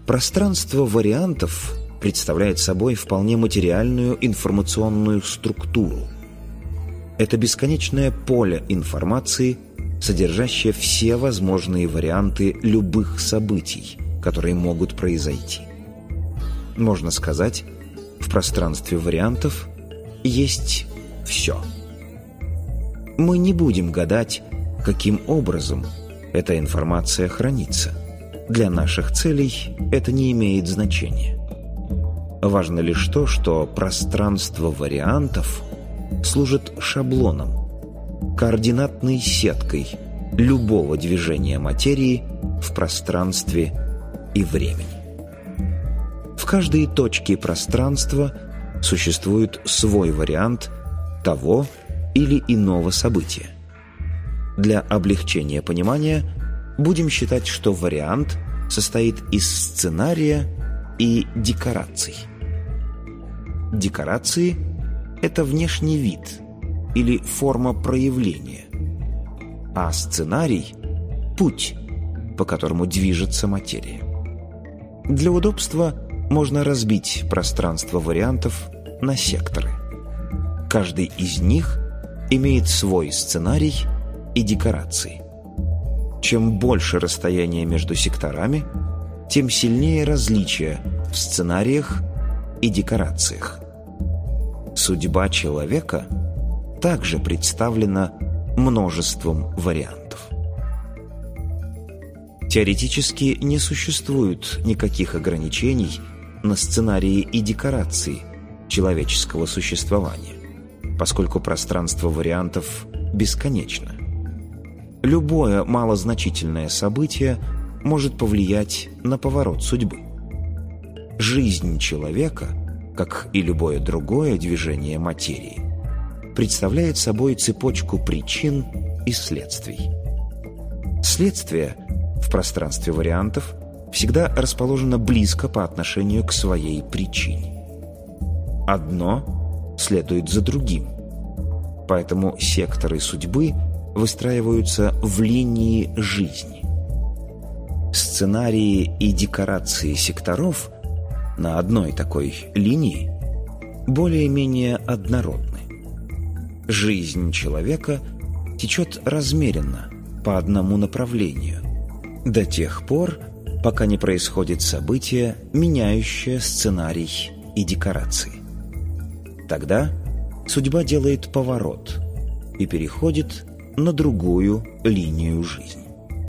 Пространство вариантов представляет собой вполне материальную информационную структуру. Это бесконечное поле информации, содержащее все возможные варианты любых событий, которые могут произойти. Можно сказать, в пространстве вариантов есть все. Мы не будем гадать, каким образом эта информация хранится. Для наших целей это не имеет значения. Важно лишь то, что пространство вариантов служит шаблоном, координатной сеткой любого движения материи в пространстве и времени. В каждой точке пространства существует свой вариант того или иного события. Для облегчения понимания будем считать, что вариант состоит из сценария и декораций. Декорации – это внешний вид или форма проявления, а сценарий – путь, по которому движется материя. Для удобства можно разбить пространство вариантов на секторы. Каждый из них имеет свой сценарий и декорации. Чем больше расстояние между секторами, тем сильнее различия в сценариях и декорациях. Судьба человека также представлена множеством вариантов. Теоретически не существует никаких ограничений на сценарии и декорации человеческого существования, поскольку пространство вариантов бесконечно. Любое малозначительное событие может повлиять на поворот судьбы. Жизнь человека, как и любое другое движение материи, представляет собой цепочку причин и следствий. Следствие в пространстве вариантов всегда расположено близко по отношению к своей причине. Одно следует за другим, поэтому секторы судьбы выстраиваются в линии жизни. Сценарии и декорации секторов на одной такой линии более-менее однородны. Жизнь человека течет размеренно по одному направлению до тех пор, пока не происходит событие, меняющее сценарий и декорации. Тогда судьба делает поворот и переходит на другую линию жизни.